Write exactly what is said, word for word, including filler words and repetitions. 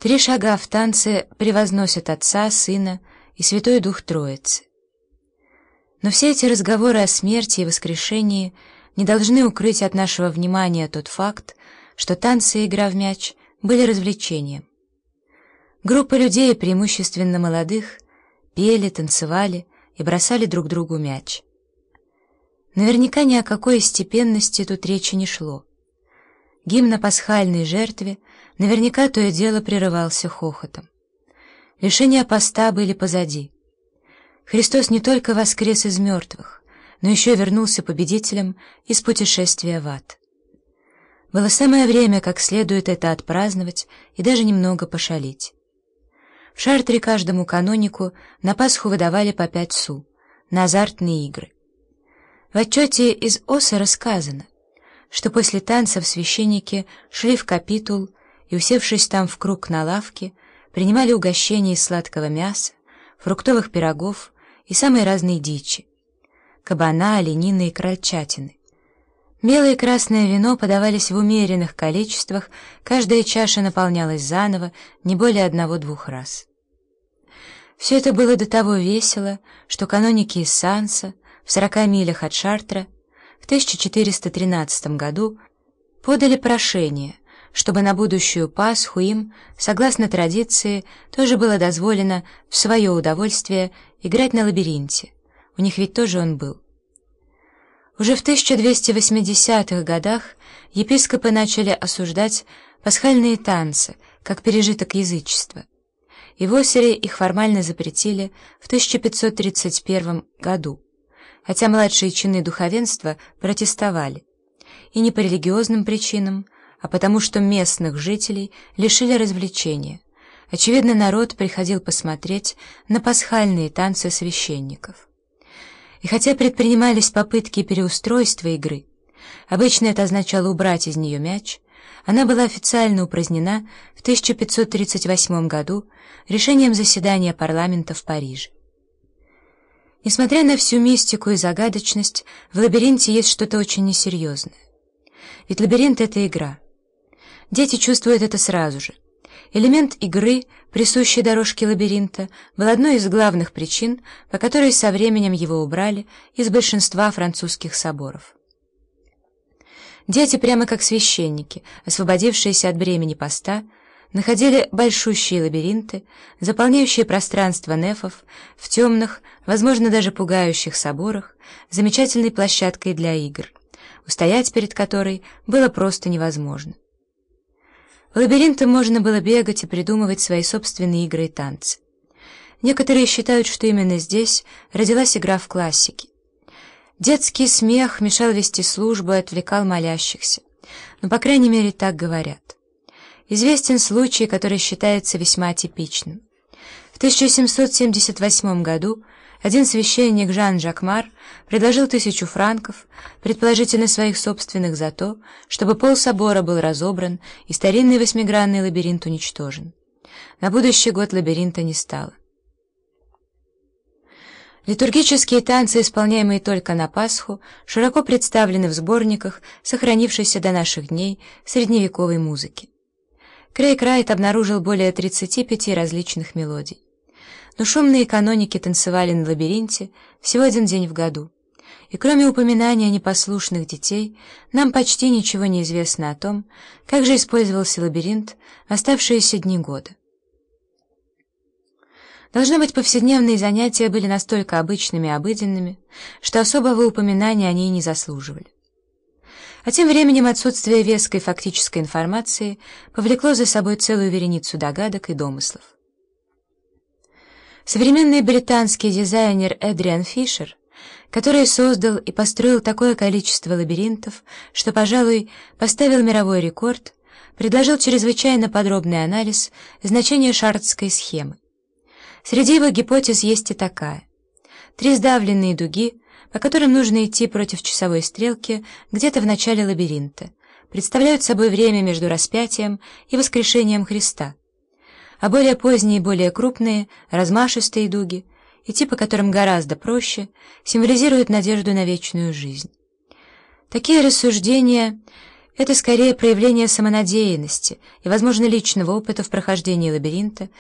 Три шага в танце превозносят Отца, Сына и Святой Дух Троицы. Но все эти разговоры о смерти и воскрешении не должны укрыть от нашего внимания тот факт, что танцы и игра в мяч были развлечением. Группа людей, преимущественно молодых, пели, танцевали и бросали друг другу мяч. Наверняка ни о какой степенности тут речи не шло. Гимн о пасхальной жертве наверняка то и дело прерывался хохотом. Лишения поста были позади. Христос не только воскрес из мертвых, но еще вернулся победителем из путешествия в ад. Было самое время как следует это отпраздновать и даже немного пошалить. В Шартре каждому канонику на Пасху выдавали по пять су на азартные игры. В отчете из Оса рассказано, что после танцев священники шли в капитул и, усевшись там в круг на лавке, принимали угощения из сладкого мяса, фруктовых пирогов и самой разной дичи — кабана, оленины и крольчатины. Белое и красное вино подавались в умеренных количествах, каждая чаша наполнялась заново не более одного-двух раз. Все это было до того весело, что каноники из Санса в сорока милях от Шартра в тысяча четыреста тринадцатом году подали прошение, чтобы на будущую Пасху им, согласно традиции, тоже было дозволено в свое удовольствие играть на лабиринте. У них ведь тоже он был. Уже в тысяча двести восьмидесятых годах епископы начали осуждать пасхальные танцы как пережиток язычества, и в Осере их формально запретили в тысяча пятьсот тридцать первом году, хотя младшие чины духовенства протестовали, и не по религиозным причинам, а потому что местных жителей лишили развлечения. Очевидно, народ приходил посмотреть на пасхальные танцы священников. И хотя предпринимались попытки переустройства игры, обычно это означало убрать из нее мяч, она была официально упразднена в тысяча пятьсот тридцать восьмом году решением заседания парламента в Париже. Несмотря на всю мистику и загадочность, в лабиринте есть что-то очень несерьезное. Ведь лабиринт — это игра. Дети чувствуют это сразу же. Элемент игры, присущий дорожке лабиринта, был одной из главных причин, по которой со временем его убрали из большинства французских соборов. Дети, прямо как священники, освободившиеся от бремени поста, находили большущие лабиринты, заполняющие пространство нефов, в темных, возможно, даже пугающих соборах, замечательной площадкой для игр, устоять перед которой было просто невозможно. В лабиринте можно было бегать и придумывать свои собственные игры и танцы. Некоторые считают, что именно здесь родилась игра в классики. Детский смех мешал вести службу и отвлекал молящихся, но, по крайней мере, так говорят. Известен случай, который считается весьма типичным. В тысяча семьсот семьдесят восьмом году один священник Жан Жакмар предложил тысячу франков, предположительно своих собственных, за то, чтобы пол собора был разобран и старинный восьмигранный лабиринт уничтожен. На будущий год лабиринта не стало. Литургические танцы, исполняемые только на Пасху, широко представлены в сборниках, сохранившихся до наших дней средневековой музыки. Крейг Райт обнаружил более тридцати пяти различных мелодий. Но шумные каноники танцевали на лабиринте всего один день в году, и кроме упоминания непослушных детей, нам почти ничего не известно о том, как же использовался лабиринт в оставшиеся дни года. Должно быть, повседневные занятия были настолько обычными и обыденными, что особого упоминания они и не заслуживали. А тем временем отсутствие веской фактической информации повлекло за собой целую вереницу догадок и домыслов. Современный британский дизайнер Эдриан Фишер, который создал и построил такое количество лабиринтов, что, пожалуй, поставил мировой рекорд, предложил чрезвычайно подробный анализ значения шартской схемы. Среди его гипотез есть и такая. Три сдавленные дуги, по которым нужно идти против часовой стрелки где-то в начале лабиринта, представляют собой время между распятием и воскрешением Христа, а более поздние, более крупные, размашистые дуги, идти по которым гораздо проще, символизируют надежду на вечную жизнь. Такие рассуждения Это скорее проявление самонадеянности и, возможно, личного опыта в прохождении лабиринта,